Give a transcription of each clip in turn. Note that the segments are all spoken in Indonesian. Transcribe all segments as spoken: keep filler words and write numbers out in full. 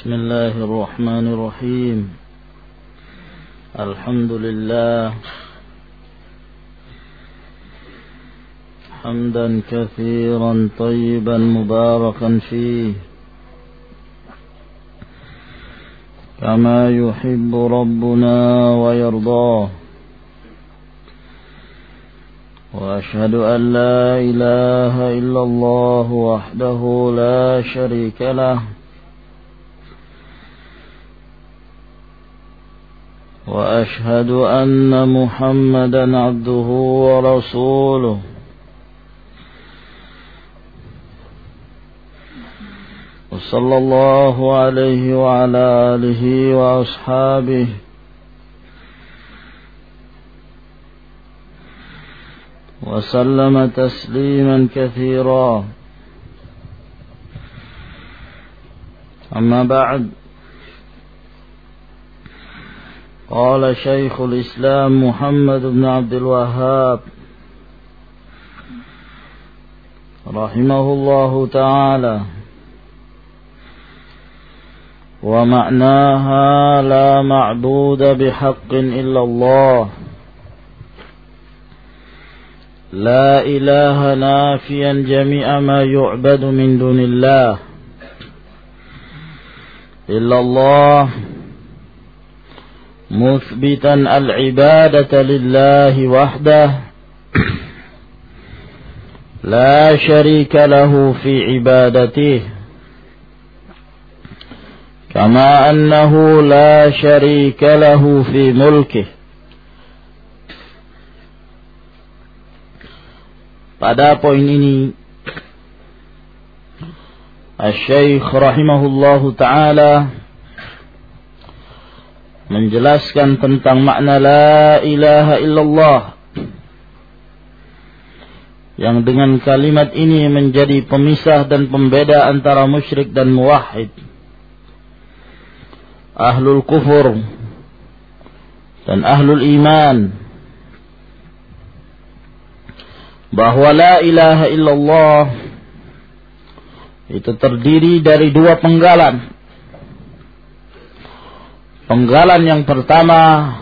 بسم الله الرحمن الرحيم. الحمد لله حمدا كثيرا طيبا مباركا فيه كما يحب ربنا ويرضاه. وأشهد أن لا إله إلا الله وحده لا شريك له، وأشهد أن محمدا عبده ورسوله. وصلى الله عليه وعلى آله وأصحابه وسلم تسليما كثيرا. أما بعد، قال شيخ الإسلام محمد بن عبد الوهاب رحمه الله تعالى: ومعناها لا معبود بحق إلا الله. لا إله نافيا جميع ما يعبد من دون الله إلا الله، مثبتا العبادة لله وحده لا شريك له في عبادته، كما أنه لا شريك له في ملكه. Pada poin ini Asy-Syaikh rahimahullahu ta'ala menjelaskan tentang makna la ilaha illallah, yang dengan kalimat ini menjadi pemisah dan pembeda antara musyrik dan muwahhid, ahlul kufur dan ahlul iman. Bahwa la ilaha illallah itu terdiri dari dua penggalan. Penggalan yang pertama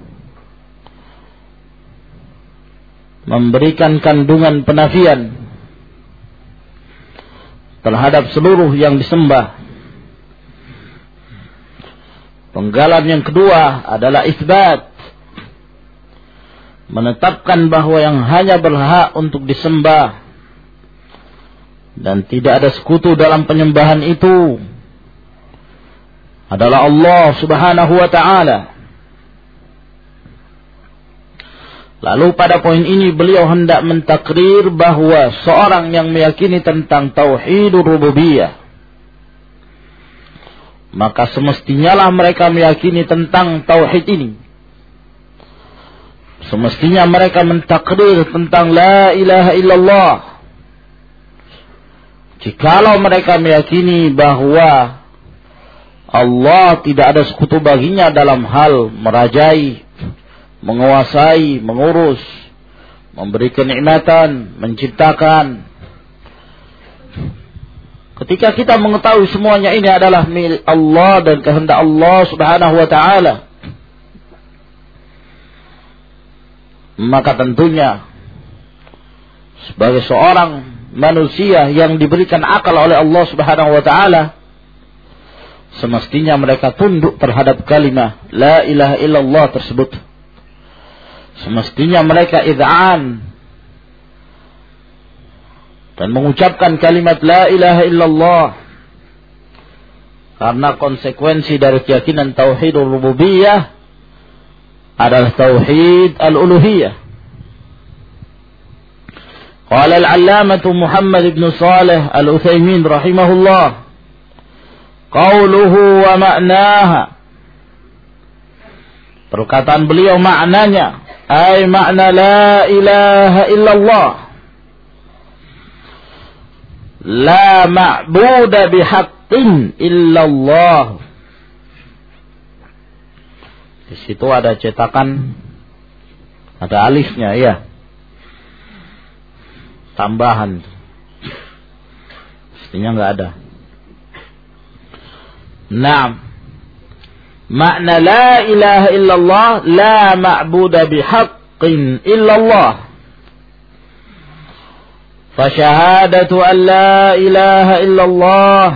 memberikan kandungan penafian terhadap seluruh yang disembah. Penggalan yang kedua adalah isbat, menetapkan bahwa yang hanya berhak untuk disembah dan tidak ada sekutu dalam penyembahan itu adalah Allah Subhanahu wa ta'ala. Lalu pada poin ini beliau hendak mentakrir bahwa seorang yang meyakini tentang tauhidur rububiyah, maka semestinya lah mereka meyakini tentang tauhid ini. Semestinya mereka mentakrir tentang la ilaha illallah. Jikalau mereka meyakini bahwa Allah tidak ada sekutu baginya dalam hal merajai, menguasai, mengurus, memberi kenikmatan, menciptakan. Ketika kita mengetahui semuanya ini adalah milik Allah dan kehendak Allah Subhanahu wa ta'ala, maka tentunya sebagai seorang manusia yang diberikan akal oleh Allah Subhanahu wa ta'ala, semestinya mereka tunduk terhadap kalimah la ilaha illallah tersebut. Semestinya mereka id'an dan mengucapkan kalimat la ilaha illallah, karena konsekuensi dari keyakinan tauhidur rububiyah adalah tauhid al-uluhiyah. Qala al-allamatu Muhammad ibn Salih al-Utsaimin rahimahullah, qauluhu wa ma'naha, perkataan beliau maknanya, ay makna la ilaha illallah, la ma'buda bihaqqin illallah. Di situ ada cetakan, ada alifnya, ya, tambahan. Mestinya nggak ada. Naam. Makna la ilaha illallah, la ma'buda bihaqqin illallah. Fasyahadatu an la ilaha illallah,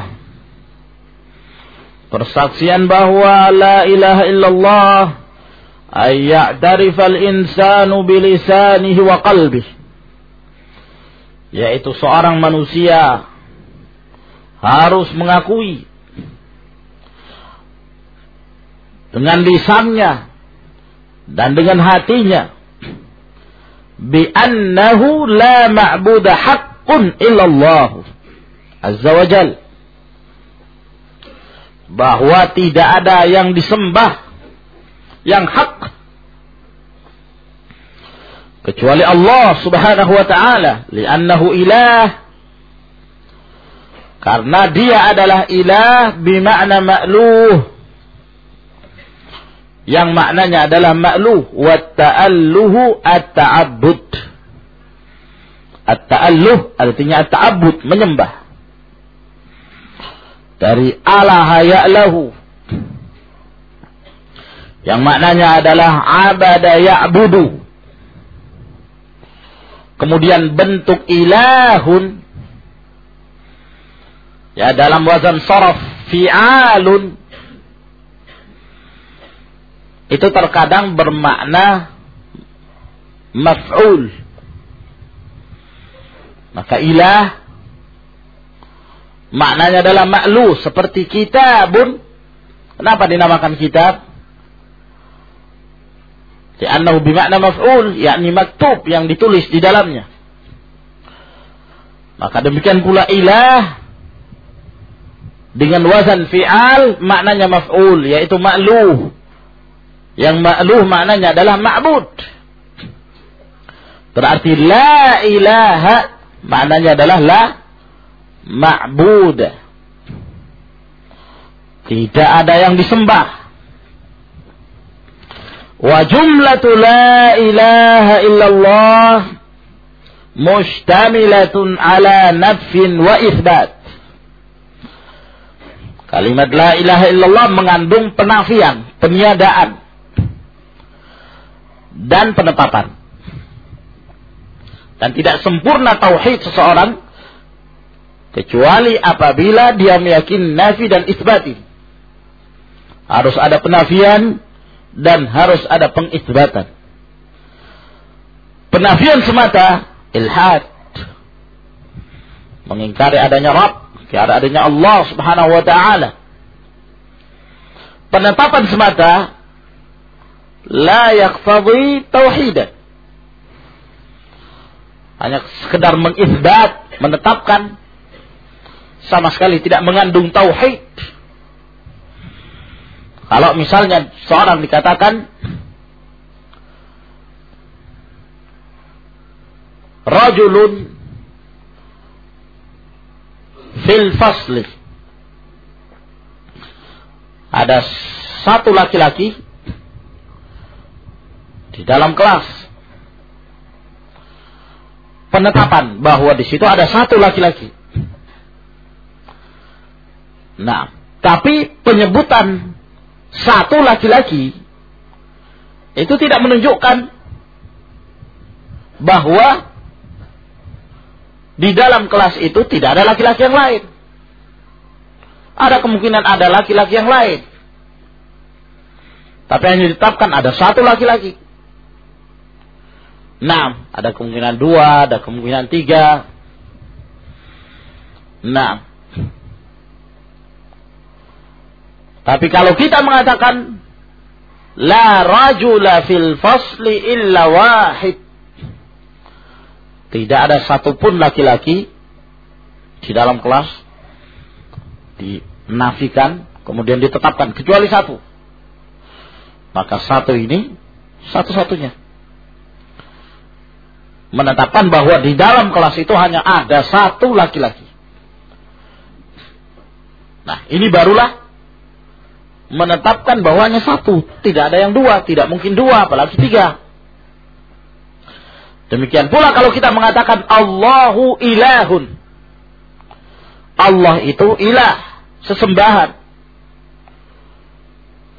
persaksian bahwa la ilaha illallah, ay ya'tarifal insanu bilisanihi wa qalbihi, yaitu seorang manusia harus mengakui dengan lisannya dan dengan hatinya bi annahu la ma'buda haqqun illallah azza wa jal, bahwa tidak ada yang disembah yang hak kecuali Allah subhanahu wa ta'ala, li'annahu ilah, karena dia adalah ilah bima'na ma'luh, yang maknanya adalah ma'luh, wa ta'alluhu at-ta'abbud. At-ta'alluh artinya at-ta'abbud, menyembah. Dari alaha ya'lahu, yang maknanya adalah abada ya'budu. Kemudian bentuk ilahun, ya dalam wazan saraf fi'alun, itu terkadang bermakna maf'ul. Maka ilah maknanya adalah ma'lu, seperti kitabun. Kenapa dinamakan kitab? Li'annahu bimakna maf'ul, yakni maktub, yang ditulis di dalamnya. Maka demikian pula ilah dengan wazan fi'al maknanya maf'ul, yaitu ma'luh. Yang ma'luh maknanya adalah ma'bud. Berarti la ilaha maknanya adalah la ma'bud, tidak ada yang disembah. Wa jumlatu la ilaha illallah mustamilatun ala nafin wa itsbat. Kalimat la ilaha illallah mengandung penafian, peniadaan, dan penetapan. Dan tidak sempurna tauhid seseorang kecuali apabila dia meyakini nafi dan isbati. Harus ada penafian dan harus ada pengisbatan. Penafian semata ilhad, mengingkari adanya Rabb, mengingkari adanya Allah subhanahu wa ta'ala. Penetapan semata la yaqtadi tauhidan, hanya sekedar mengisbat, menetapkan, sama sekali tidak mengandung tauhid. Kalau misalnya seorang dikatakan rajulun fil fasli, ada satu laki-laki di dalam kelas, penetapan bahwa di situ ada satu laki-laki. Nah, tapi penyebutan satu laki-laki itu tidak menunjukkan bahwa di dalam kelas itu tidak ada laki-laki yang lain. Ada kemungkinan ada laki-laki yang lain, tapi yang ditetapkan ada satu laki-laki. Nah, ada kemungkinan dua, ada kemungkinan tiga. Nah, tapi kalau kita mengatakan la rajula fil fasli illa wahid, tidak ada satupun laki-laki di dalam kelas, dinafikan kemudian ditetapkan kecuali satu, maka satu ini satu-satunya. Menetapkan bahwa di dalam kelas itu hanya ada satu laki-laki. Nah, ini barulah menetapkan bahwa hanya satu, tidak ada yang dua, tidak mungkin dua, apalagi tiga. Demikian pula kalau kita mengatakan Allahu ilahun, Allah itu ilah, sesembahan.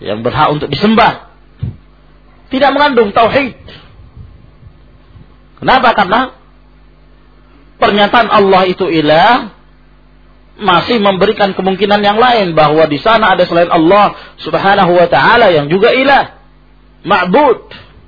yang berhak untuk disembah. Tidak mengandung tauhid. Kenapa? Karena pernyataan Allah itu ilah masih memberikan kemungkinan yang lain bahwa di sana ada selain Allah Subhanahu wa taala yang juga ilah, ma'bud.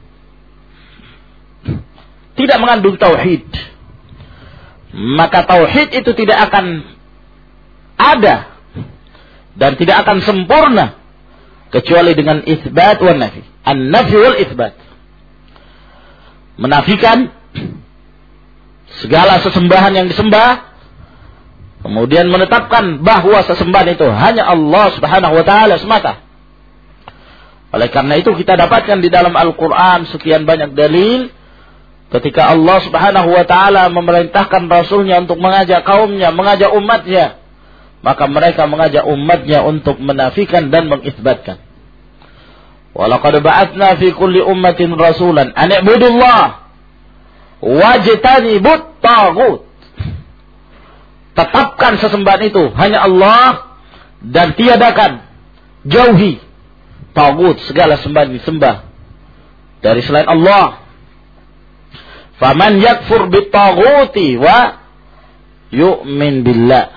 Tidak mengandung tauhid. Maka tauhid itu tidak akan ada dan tidak akan sempurna kecuali dengan itsbat wa nafi. An-nafi wal itsbat. Menafikan segala sesembahan yang disembah, kemudian menetapkan bahwa sesembahan itu hanya Allah Subhanahu wa taala semata. Oleh karena itu kita dapatkan di dalam Al-Qur'an sekian banyak dalil ketika Allah Subhanahu wa taala memerintahkan rasulnya untuk mengajak kaumnya, mengajak umatnya, maka mereka mengajak umatnya untuk menafikan dan mengisbatkan. Walaqad ba'atsna fi kulli ummatin rasulan an i'budullah wajtanibut taghut. Tetapkan sesembahan itu hanya Allah dan tiadakan, jauhi taghut, segala sembahan disembah dari selain Allah. Faman yakfur bitaghuti wa yu'min billah.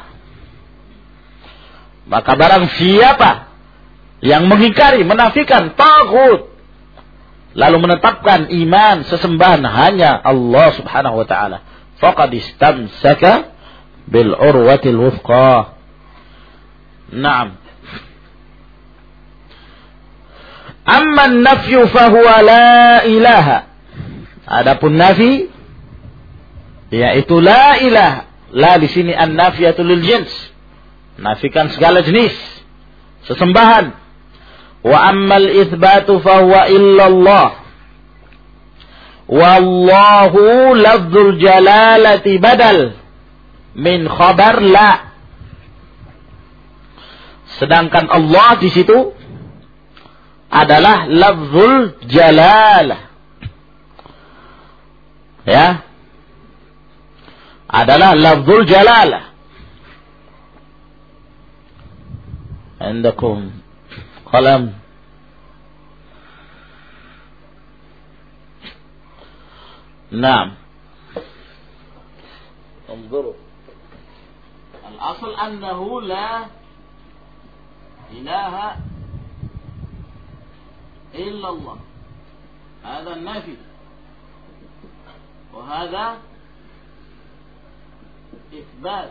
Maka barang siapa yang mengingkari, menafikan taghut, lalu menetapkan iman sesembahan hanya Allah Subhanahu wa taala, faqad istamsaka bil urwatil wuthqa. Naam. Amma an-nafyu fa huwa la ilaha. Adapun nafi yaitu la ilaha. La di sini an-nafiyatu lil jins. Nafikan segala jenis sesembahan. Wa ammal itsbatu fa huwa illallah. Wallahu lafzul jalalati badal min khabar la. Sedangkan Allah di situ adalah lafzul jalalah. Ya. Adalah lafzul jalalah. Andakum qalam. Naam. انظروا. الأصل أنه لا إله إلا الله. هذا النفي. وهذا إثبات.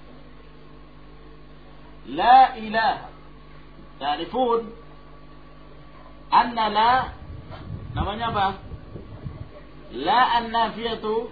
لا إله. تعرفون أن لا namanya apa? La an-nafiyatu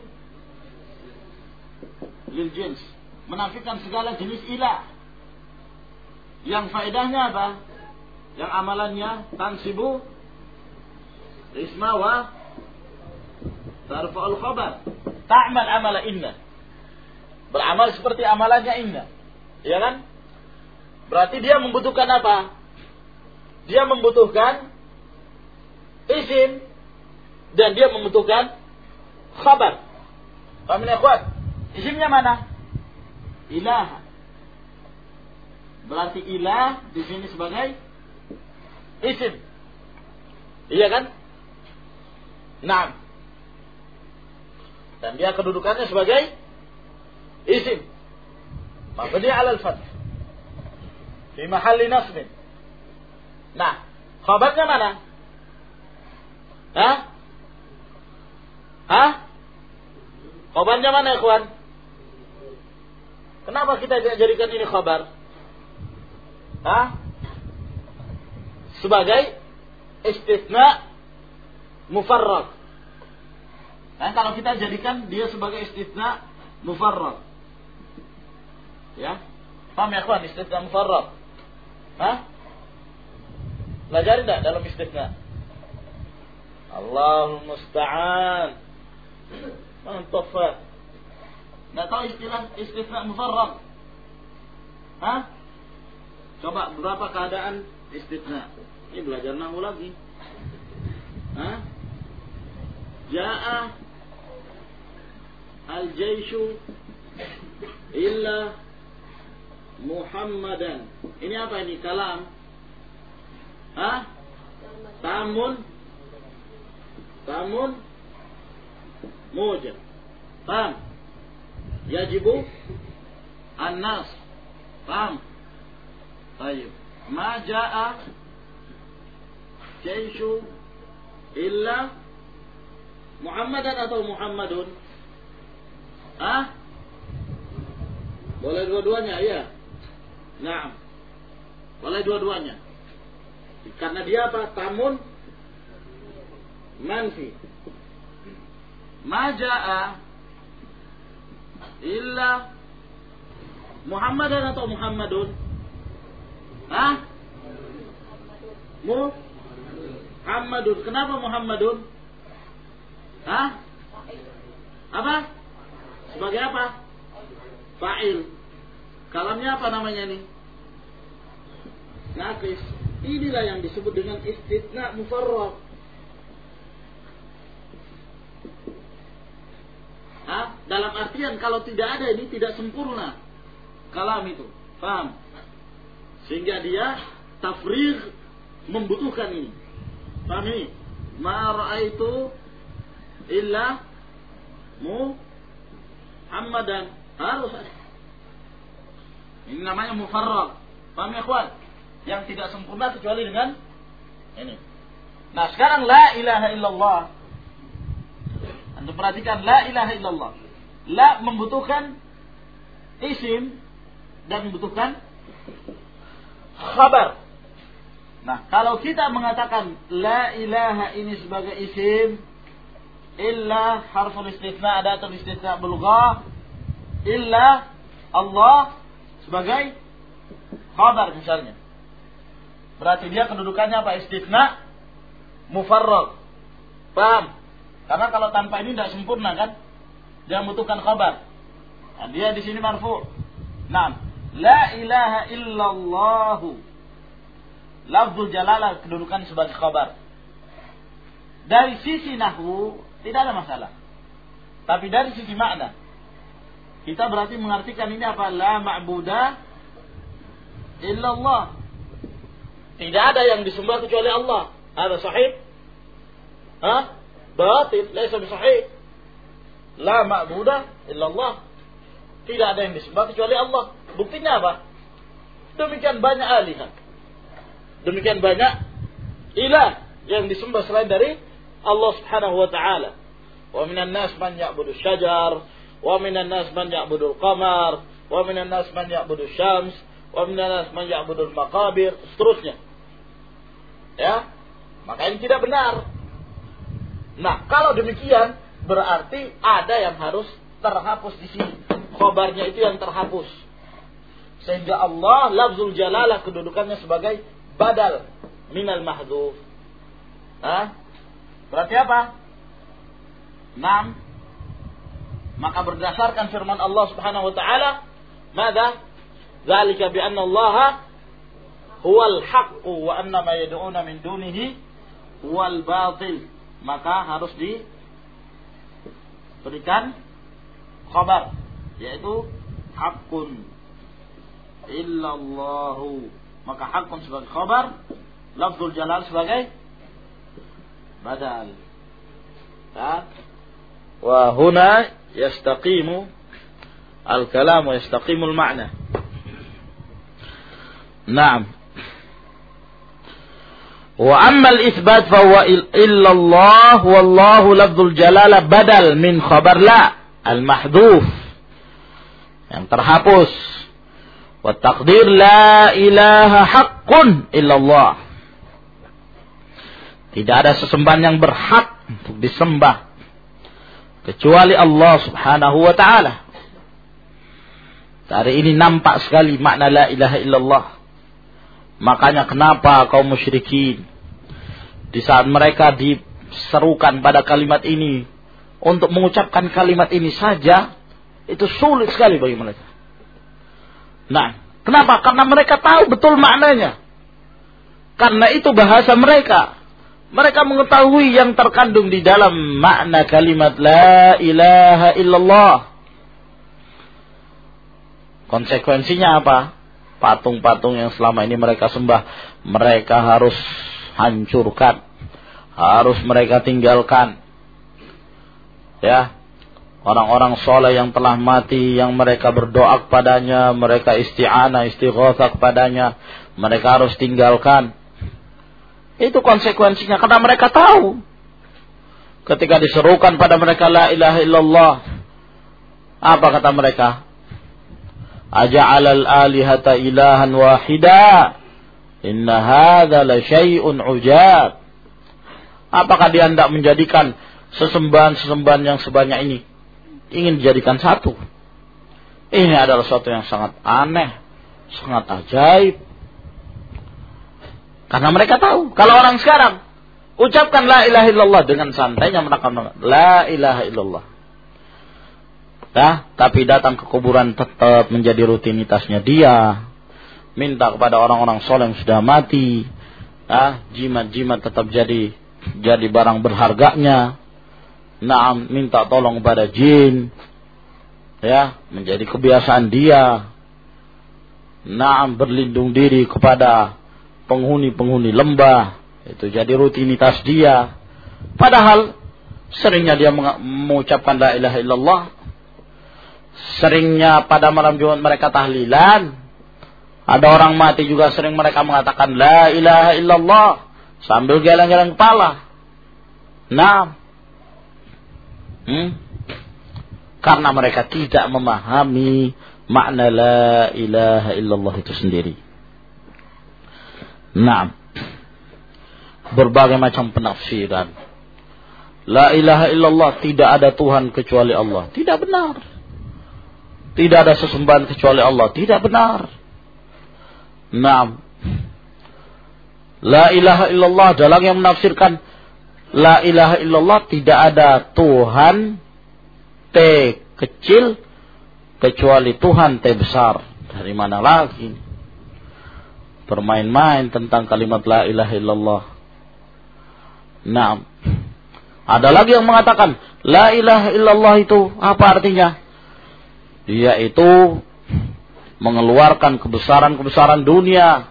lil jins, menafikan segala jenis ilah. Yang faedahnya apa? Yang amalannya tansibu isma wa tarfa'ul khabar. Ta'mal amala inna. Beramal seperti amalannya inna. Iya kan? Berarti dia membutuhkan apa? Dia membutuhkan isim dan dia membutuhkan khabar. Paham ya, ikhwan? Isimnya mana? Ilah. Berarti ilah di sini sebagai isim. Iya kan? Naam. Dan dia kedudukannya sebagai isim. Mabni 'ala al-fath. Di mahalli nasbin. Nah, khabarnya mana? Hah? Hah? Khabarnya mana, ikhwan? Kenapa kita jadikan ini khabar? Hah? Sebagai istitsna mufarrad. Dan kalau kita jadikan dia sebagai istitsna mufarrad. Ya? Paham ya, ikhwan, istitsna mufarrad? Hah? Pelajari enggak dalam istitsna? Allahul musta'an. Mantap. Enggak tahu istilah istitsna mufarrad? Hah? Coba berapa keadaan istitsna? Ini belajar nahwu lagi. Hah? Ja'a al-jaishu illa Muhammadan. Ini apa ini? Kalam. ah tamun tamun mujab. Paham? Yajibu an-nas. Paham? Baik. Ma jaa jaishu illa Muhammadan atau Muhammadun? Ah? Boleh dua-duanya, iya. Naam. Boleh dua-duanya. Karena dia apa? Tamun manfi. Ma jaa illa Muhammadan atau Muhammadun? Hah? Muhammadun. Kenapa Muhammadun? Hah? Apa? Sebagai apa? Fa'il. Kalamnya apa namanya ini? Naqis. Inilah yang disebut dengan istitsna mufarrad. Hah? Dalam artian kalau tidak ada ini tidak sempurna kalam itu. Paham? Sehingga dia tafrigh membutuhkan ini. Paham ini? Ma ra'aitu illa Muhammadan. Harus ada. Ini namanya mufarrad. Paham ya, ikhwan? Yang tidak sempurna kecuali dengan ini. Nah, sekarang la ilaha illallah. Anda perhatikan la ilaha illallah. La membutuhkan isim dan membutuhkan khabar. Nah, kalau kita mengatakan la ilaha ini sebagai isim, illa harful istitsna, adatul istitsna bulghah, illa Allah sebagai khabar misalnya. Berarti dia kedudukannya apa? Istitsna mufarrad. Paham? Karena kalau tanpa ini tidak sempurna kan? Dia membutuhkan khabar. Nah, dia di sini marfu'. Naam. La ilaha illallah. Lafzul jalalah kedudukan sebagai khabar. Dari sisi nahwu tidak ada masalah. Tapi dari sisi makna kita berarti mengartikan ini apa? La ma'buda illallah. Tidak ada yang disembah kecuali Allah. Ada sahih? Hah? Batil, laisa bisahih. La ma'buda illallah. Tidak ada yang disembah kecuali Allah. Buktinya apa? Demikian banyak alihat. Demikian banyak ilah yang disembah selain dari Allah Subhanahu wa taala. Wa minan nas man ya'budu syajar, wa minan nas man ya'budu al-qamar, wa minan nas man ya'budu syams, wa minan nas man ya'budu al-maqabir, seterusnya. Ya? Maka ini tidak benar. Nah, kalau demikian berarti ada yang harus terhapus di sini. Khabarnya itu yang terhapus. Sehingga Allah lafzul jalalah kedudukannya sebagai badal minal mahdhuf. Hah? Berarti apa? Naam. Maka berdasarkan firman Allah Subhanahu wa taala, "Madza? Dzalika bi anna Allah huwal haqq wa anna ma yad'una min dunihi huwal batil." Maka harus diberikan khabar, yaitu haqqun illallahu. Maka haqqun sebagai khabar, lafzul jalal sebagai badal. Ya. Wa huna yastaqimu al-kalam wa yastaqimu al-ma'na. Naam. Wa amma al-itsbat fa huwa illa Allah wallahu lafzul jalalah badal min khabar la al-mahdhuf yang terhapus. Wa taqdir la ilaha haqqun illa Allah. Tidak ada sesembahan yang berhak untuk disembah kecuali Allah Subhanahu wa taala. Dari ini nampak sekali makna la ilaha illallah. Makanya kenapa kaum musyrikin di saat mereka diserukan pada kalimat ini untuk mengucapkan kalimat ini saja itu sulit sekali bagi mereka. Nah, kenapa? Karena mereka tahu betul maknanya. Karena itu bahasa mereka. Mereka mengetahui yang terkandung di dalam makna kalimat la ilaha illallah. Konsekuensinya apa? patung-patung yang selama ini mereka sembah, mereka harus hancurkan, harus mereka tinggalkan. Ya, orang-orang soleh yang telah mati, yang mereka berdoa kepadanya, mereka isti'anah, istighatsah kepadanya, mereka harus tinggalkan. Itu konsekuensinya, karena mereka tahu ketika diserukan pada mereka la ilaha illallah, apa kata mereka? Aja'alal alihata ilahan wahida, inna hadza la syai'un ujab. Apakah dia hendak menjadikan sesembahan-sesembahan yang sebanyak ini ingin dijadikan satu? Ini adalah sesuatu yang sangat aneh, sangat ajaib. Karena mereka tahu, kalau orang sekarang ucapkan la ilaha illallah dengan santainya, mereka mengatakan la ilaha illallah. Ya, tapi datang ke kuburan tetap menjadi rutinitasnya dia. Minta kepada orang-orang soleh yang sudah mati. Ya, jimat-jimat tetap jadi jadi barang berharganya. Naam, minta tolong kepada jin. Ya, menjadi kebiasaan dia. Naam, berlindung diri kepada penghuni-penghuni lembah. Itu jadi rutinitas dia. Padahal seringnya dia mengucapkan la ilaha illallah. Seringnya pada malam Jumat mereka tahlilan. Ada orang mati juga sering mereka mengatakan la ilaha illallah sambil geleng-geleng kepala. Nah, hmm? Karena mereka tidak memahami makna la ilaha illallah itu sendiri. Nah, berbagai macam penafsiran. La ilaha illallah, tidak ada Tuhan kecuali Allah. Tidak benar. Tidak ada sesembahan kecuali Allah. Tidak benar. Naam. La ilaha illallah, dalam yang menafsirkan la ilaha illallah, tidak ada Tuhan T kecil kecuali Tuhan T besar. Dari mana lagi? Bermain-main tentang kalimat la ilaha illallah. Naam. Ada lagi yang mengatakan la ilaha illallah itu apa artinya? Dia itu mengeluarkan kebesaran-kebesaran dunia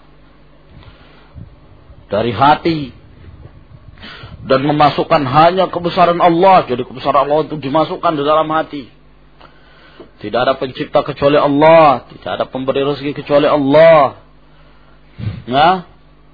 dari hati dan memasukkan hanya kebesaran Allah. Jadi kebesaran Allah itu dimasukkan di dalam hati. Tidak ada pencipta kecuali Allah, tidak ada pemberi rezeki kecuali Allah. Nah,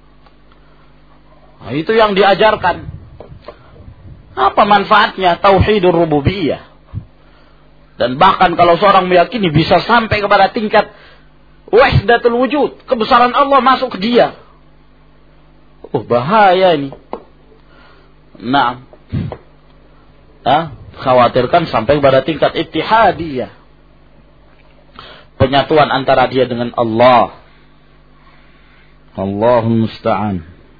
nah itu yang diajarkan. Apa manfaatnya? Tauhidur rububiyah. Dan bahkan kalau seorang meyakini bisa sampai kepada tingkat wahdatul wujud, kebesaran Allah masuk ke dia. Oh, bahaya ini. Nah, ah, khawatirkan sampai kepada tingkat ittihadiyah, penyatuan antara dia dengan Allah. Allahul musta'an.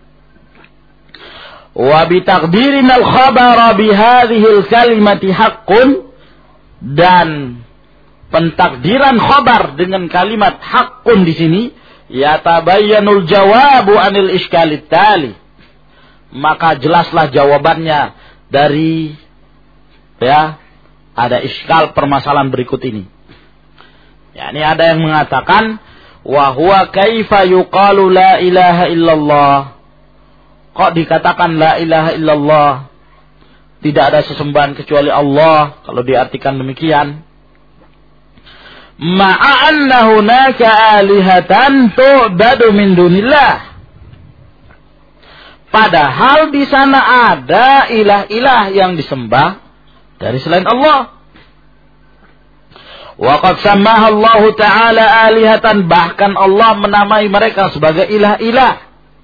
Wa bi taqdirina al-khabara bi hadhihi al-kalimati haqqun, dan pentakdiran khabar dengan kalimat haqqun di sini, yatabayyanul jawabu anil iskalit tali, maka jelaslah jawabannya dari ya ada iskal permasalahan berikut ini. yakni ada yang mengatakan wa huwa kaifa yuqalu la ilaha illallah, kok dikatakan la ilaha illallah, tidak ada sesembahan kecuali Allah, kalau diartikan demikian. Ma'a anna hunaka alihatan tu'badu min dunillah, padahal di sana ada ilah-ilah yang disembah dari selain Allah. Wa qad sammaha Allah Ta'ala alihatan, bahkan Allah menamai mereka sebagai ilah-ilah,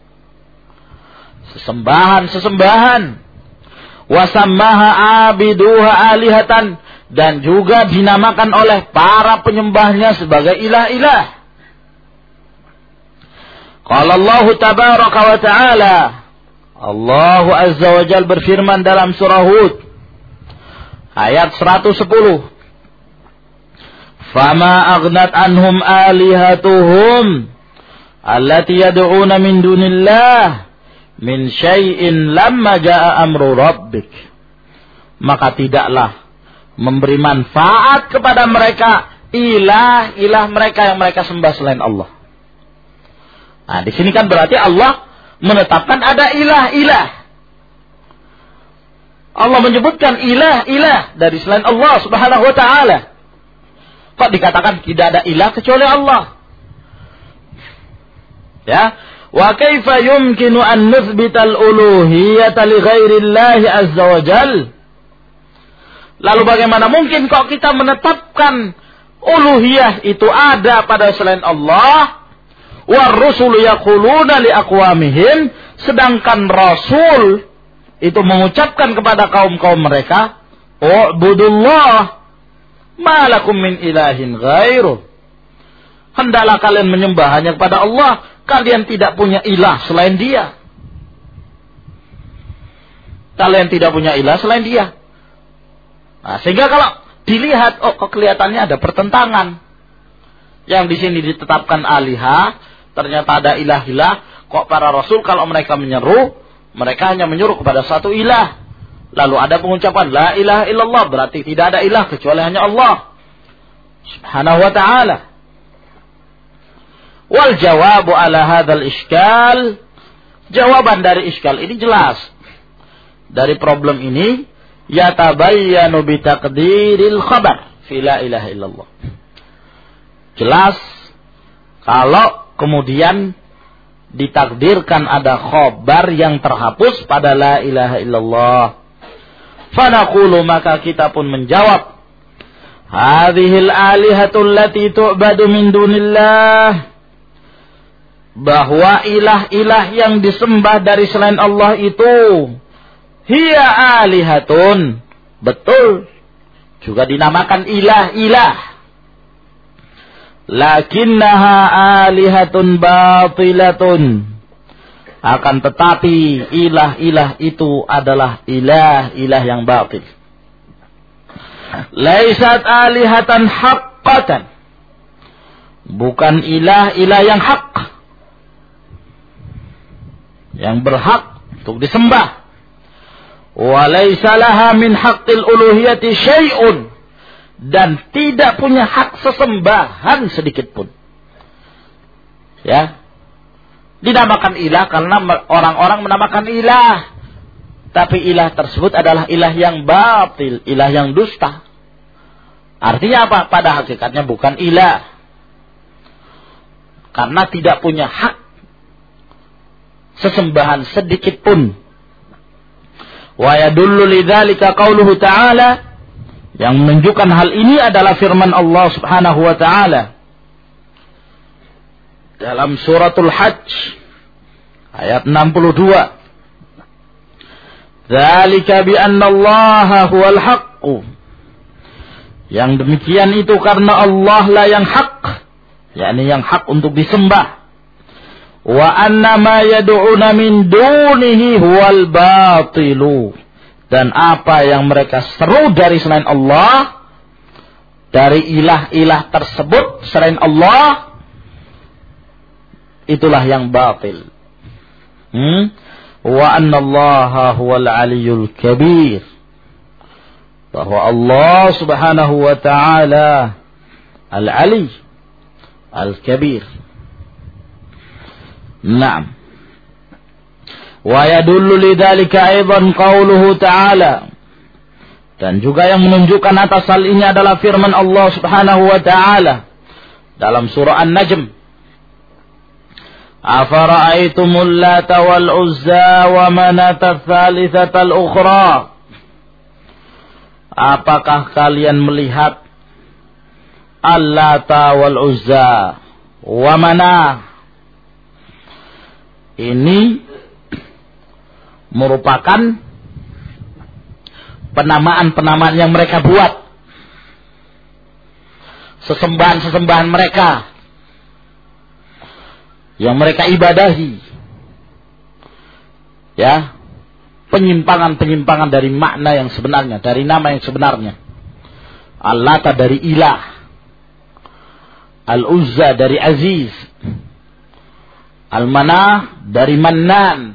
sesembahan-sesembahan. Wasammaha abiduha alihatan, dan juga dinamakan oleh para penyembahnya sebagai ilah-ilah. Qala Allah tabaraka wa ta'ala, Allah azza wa jalla berfirman dalam surah Hud ayat seratus sepuluh, Fama aghnat anhum alihatuhum allati yad'una min dunillah min syai'in lamma ja'a amru rabbik, maka tidaklah memberi manfaat kepada mereka ilah-ilah mereka yang mereka sembah selain Allah. Nah, di sini kan berarti Allah menetapkan ada ilah-ilah. Allah menyebutkan ilah-ilah dari selain Allah Subhanahu wa taala. Kok dikatakan tidak ada ilah kecuali Allah? Ya, wa kaifa yumkinu an nuthbita al-uluhiyyata li ghairillahi azza wa jalla? Lalu bagaimana mungkin kok kita menetapkan uluhiyah itu ada pada selain Allah? War rusul yaquluna li aqwamihim, sedangkan rasul itu mengucapkan kepada kaum-kaum mereka, "U'budullah ma lakum min ilahin ghairuh." Hendaklah kalian menyembah hanya kepada Allah, kalian tidak punya ilah selain Dia. Kalian tidak punya ilah selain Dia. Nah, sehingga kalau dilihat, oh kok kelihatannya ada pertentangan. Yang di sini ditetapkan alihah, ternyata ada ilah-ilah. Kok para rasul kalau mereka menyeru, mereka hanya menyuruh kepada satu ilah. Lalu ada pengucapan la ilaha illallah, berarti tidak ada ilah kecuali hanya Allah Subhanahu wa ta'ala. Wal jawabu ala hadzal iskal, jawaban dari iskal ini jelas. Dari problem ini yatabayyanu bi taqdiril khabar fi la ilaha illallah. Jelas kalau kemudian ditakdirkan ada khabar yang terhapus pada la ilaha illallah. Fanaqulu, maka kita pun menjawab, hadhil alihatul lati tu'badu min dunillah, bahwa ilah-ilah yang disembah dari selain Allah itu hiya alihatun, betul, juga dinamakan ilah-ilah. Lakinnaha alihatun batilatun, akan tetapi ilah-ilah itu adalah ilah-ilah yang batil. Laisat alihatan haqqatan, bukan ilah-ilah yang hak, yang berhak untuk disembah. Walaysa laha min haqqil uluhiyati syai'un, dan tidak punya hak sesembahan sedikit pun. Ya, dinamakan ilah karena orang-orang menamakan ilah, tapi ilah tersebut adalah ilah yang batil, ilah yang dusta. Artinya apa? Pada hakikatnya bukan ilah, karena tidak punya hak sesembahan sedikit pun. Wa yadullu lidzalika qauluhu ta'ala, yang menunjukkan hal ini adalah firman Allah Subhanahu wa ta'ala dalam suratul Hajj ayat enam puluh dua. Dzalika bi anna Allaha huwal haqq, yang demikian itu karena Allah lah yang hak, yakni yang hak untuk disembah. Wa anna ma yad'una min dunihi huwal batilu, dan apa yang mereka seru dari selain Allah, dari ilah-ilah tersebut selain Allah, itulah yang batil. Hmm? Wa anna Allaha huwal aliyyul kabir, bahwa Allah Subhanahu wa ta'ala al-ali al-kabir. Naam. Wa yadullu lidzalika aidan qauluhu ta'ala, dan juga yang menunjukkan atas hal ini adalah firman Allah Subhanahu wa ta'ala dalam surah An-Najm. Afara'aitumul Lata wal Uzza wa Manata tsalitsatal ukhra, apakah kalian melihat Al-Lata wal Uzza wa Manah? Ini merupakan penamaan-penamaan yang mereka buat, sesembahan-sesembahan mereka yang mereka ibadahi, ya, penyimpangan-penyimpangan dari makna yang sebenarnya, dari nama yang sebenarnya. Al-Lata dari ilah, Al-Uzza dari aziz, Al-Manah dari Mannan.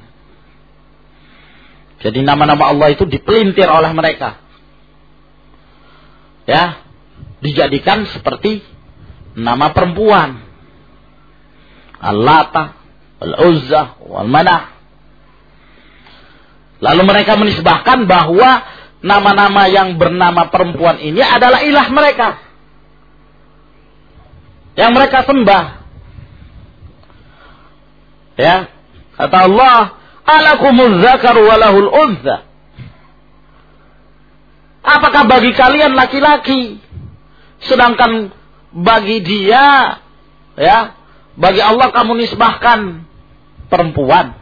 Jadi nama-nama Allah itu dipelintir oleh mereka, ya, dijadikan seperti nama perempuan. Al-Lata, Al-Uzzah, Wal-Manah. Lalu mereka menisbahkan bahwa nama-nama yang bernama perempuan ini adalah ilah mereka, yang mereka sembah. Ya, kata Allah, alakumuz zakar walahul untha. Apakah bagi kalian laki-laki, sedangkan bagi dia, ya, bagi Allah kamu nisbahkan perempuan.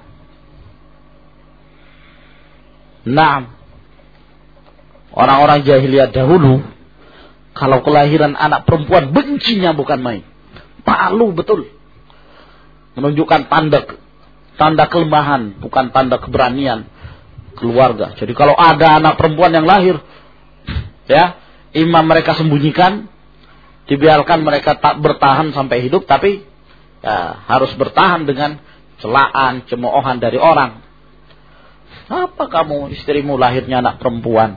Nah, orang-orang jahiliyah dahulu, kalau kelahiran anak perempuan bencinya bukan main. Malu betul. Menunjukkan tanda tanda kelemahan, bukan tanda keberanian keluarga. Jadi kalau ada anak perempuan yang lahir, ya, imam mereka sembunyikan, dibiarkan mereka tak bertahan sampai hidup, tapi ya, harus bertahan dengan celaan, cemoohan dari orang. Apa kamu, istrimu lahirnya anak perempuan?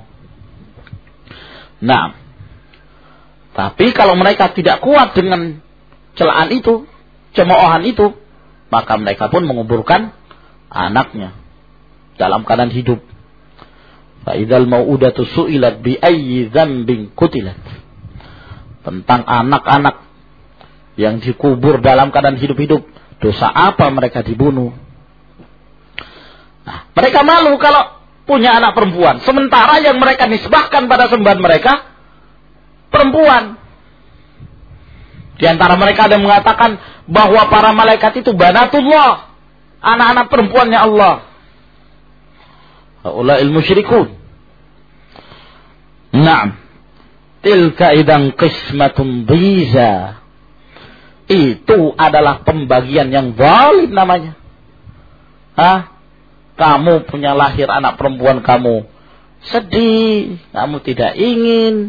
Nah, tapi kalau mereka tidak kuat dengan celaan itu, cemoohan itu, maka mereka pun menguburkan anaknya dalam keadaan hidup. Fa idzal mau'udatu su'ilat bi ayyi dzambin qutilat. Tentang anak-anak yang dikubur dalam keadaan hidup-hidup, dosa apa mereka dibunuh? Nah, mereka malu kalau punya anak perempuan, sementara yang mereka nisbahkan pada sembahan mereka perempuan. Di antara mereka ada yang mengatakan bahwa para malaikat itu banatullah, anak-anak perempuannya Allah. Haula'il musyrikun. Naam. Tilka idzan qismatun dhiza. Itu adalah pembagian yang zalim namanya. Hah? Kamu punya lahir anak perempuan kamu, sedih, kamu tidak ingin.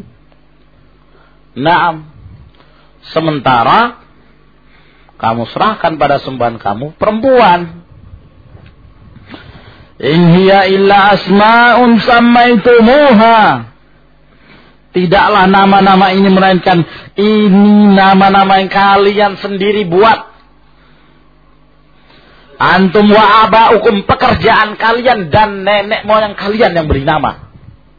Naam. Sementara kamu serahkan pada sembahan kamu perempuan. In hiya illa asma'un sammaitumuha. Tidaklah nama-nama ini melainkan ini nama-nama yang kalian sendiri buat. Antum wa aba'ukum, pekerjaan kalian dan nenek moyang kalian yang beri nama.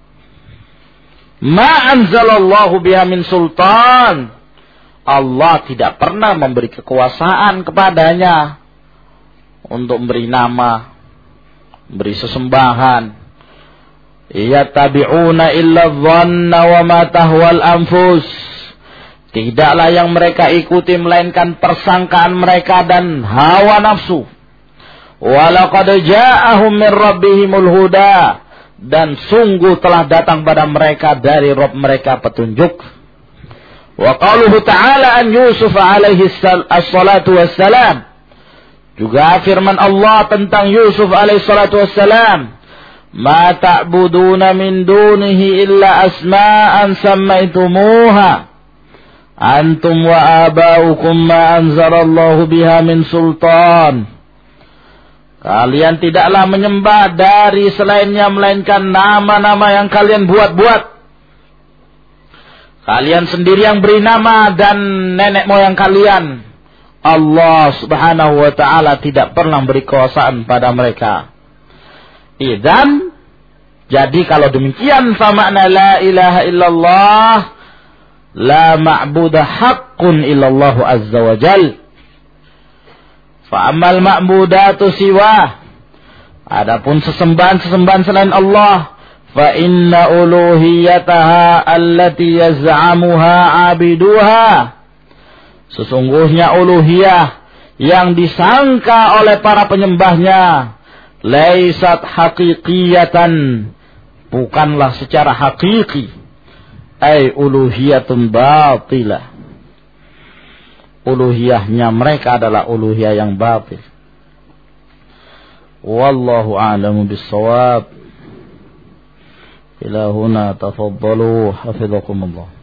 Ma anzalallahu biha min sultan. Allah tidak pernah memberi kekuasaan kepadanya untuk memberi nama, memberi sesembahan. Yattabi'una illa dhanna wa ma tahwal anfus. Tidaklah yang mereka ikuti melainkan persangkaan mereka dan hawa nafsu. Walaqad ja'ahum min rabbihimul huda. Dan sungguh telah datang pada mereka dari Rabb mereka petunjuk. Wa qaluhu ta'ala an Yusuf alaihi salatu wassalam. Juga firman Allah tentang Yusuf alaihi salatu wassalam. Ma ta'buduna min dunihi illa asma'an sammaitumuha antum wa aba'ukum ma anzalallahu biha min sultan. Kalian tidaklah menyembah dari selainnya melainkan nama-nama yang kalian buat-buat. Kalian sendiri yang beri nama dan nenek moyang kalian. Allah subhanahu wa ta'ala tidak pernah beri kekuasaan pada mereka. Idzan, jadi kalau demikian famakna la ilaha illallah, la ma'budah haqqun illallahu azza wa jal. Fa'amal ma'budatu siwa. Adapun sesembahan-sesembahan selain Allah, fa inna uluhiyataha allati yaz'amuha abiduha. Sesungguhnya uluhiyah yang disangka oleh para penyembahnya, laisat haqiqiyatan, bukanlah secara hakiki, ay uluhiyatun batilah. Uluhiyahnya mereka adalah uluhiyah yang batil. Wallahu a'lamu bis-shawab. Ila huna tafaddalu hafizakumullah.